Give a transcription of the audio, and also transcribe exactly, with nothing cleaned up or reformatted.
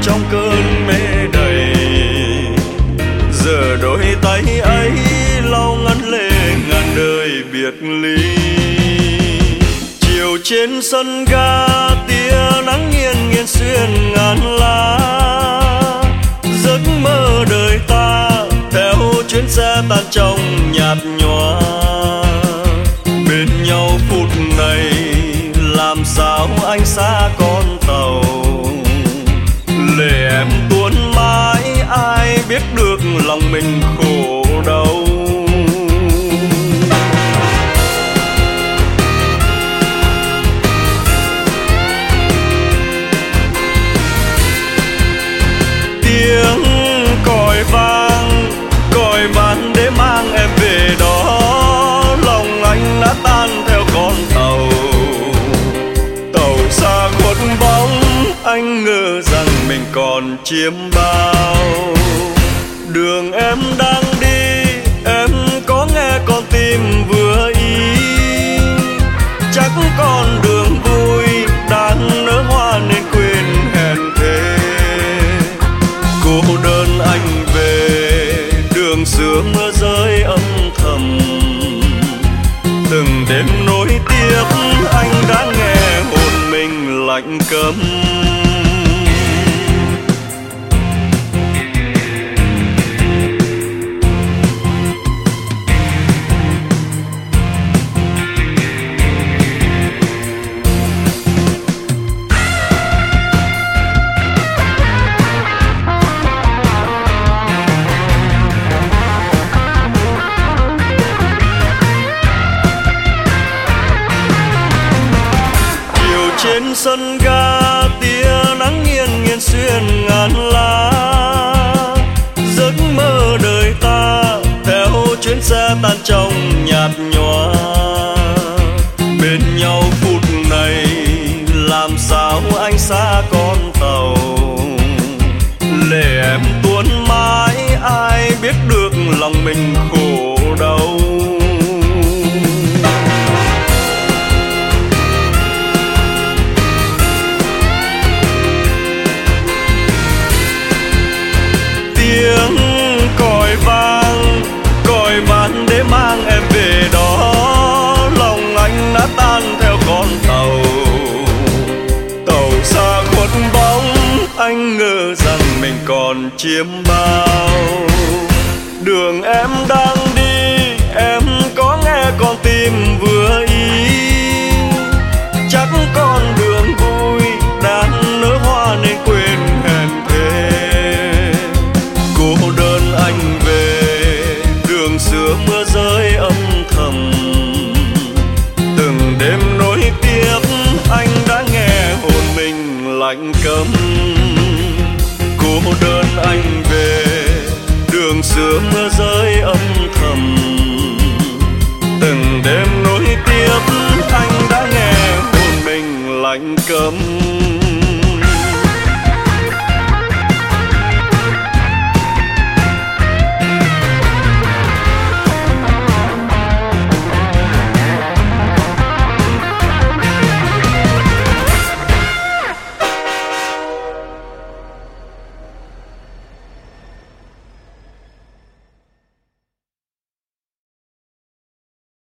trong cơn mê đầy. Giờ đôi tay ấy lau ngăn lệ ngàn đời biệt ly. Chiều trên sân ga tia nắng nghiêng nghiêng xuyên ngàn lá. Giấc mơ đời ta theo chuyến xe tan trong nhạt nhòa. Bên nhau phút này làm sao anh xa con tàu. Lệ em tuôn mãi ai biết được lòng mình khổ đau. Tiếng còi vang, còi vang để mang em về đó. Lòng anh đã tan theo con tàu. Tàu xa khuất bóng, anh ngờ rằng mình còn chiếm bao. Đường em đang đi, em có nghe con tim vừa ý. Chắc con đường vui đang nở hoa nên quên hẹn thề. Cô đơn anh về, đường xưa mưa rơi âm thầm. Từng đêm nối tiếc anh đã nghe hồn mình lạnh cấm. Trên sân ga tia nắng nghiêng nghiêng xuyên ngàn lá. Giấc mơ đời ta theo chuyến xe tan trong nhạt nhòa. Bên nhau phút này làm sao anh xa con tàu. Lệ em tuôn mãi ai biết được lòng mình khổ đau. Tiếng còi vang, còi vang để mang em về đó. Lòng anh đã tan theo con tàu. Tàu xa khuất bóng, anh ngờ rằng mình còn chiếm bao. Đường em đang đi, em có nghe con tim vừa ý. Chắc con đường vui đang nở hoa nên quên hẹn thề. Cô đơn anh về, đường xưa mưa rơi âm thầm. Từng đêm nối tiếc anh đã nghe hồn mình lạnh cấm. Cô đơn anh về, đường xưa mưa rơi